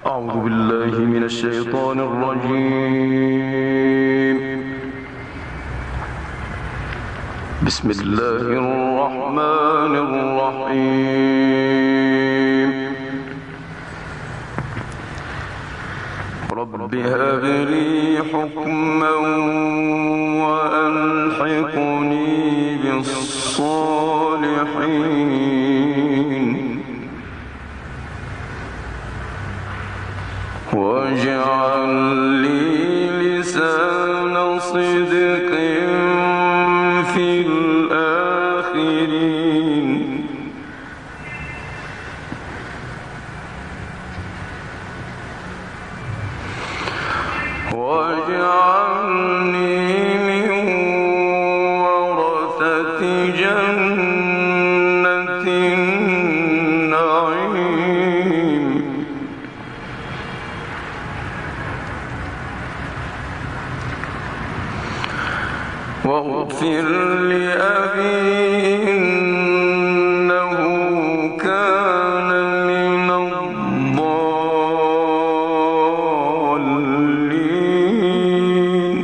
أعوذ بالله من الشيطان الرجيم. بسم الله الرحمن الرحيم. رب هب لي حكما وألحقني بالصالحين واجعل لي لسان صدق في الآخرين واجعلني من ورثة جنة النعيم واغفر لأبي إنه كان من الضالين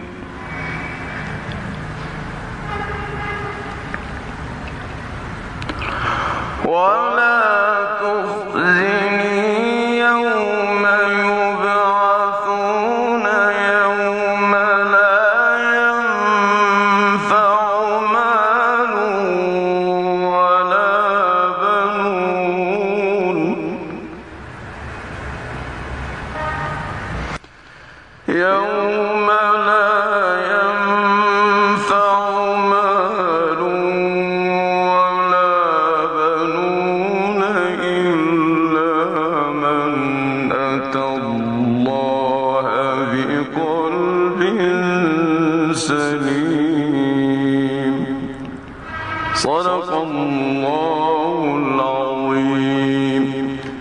ولا تخزني يوم يبعثون يوم لا ينفع مال ولا بنون يوم لا ينفع مال ولا بنون إلا من أتى الله بقلب سليم. صدق الله العظيم.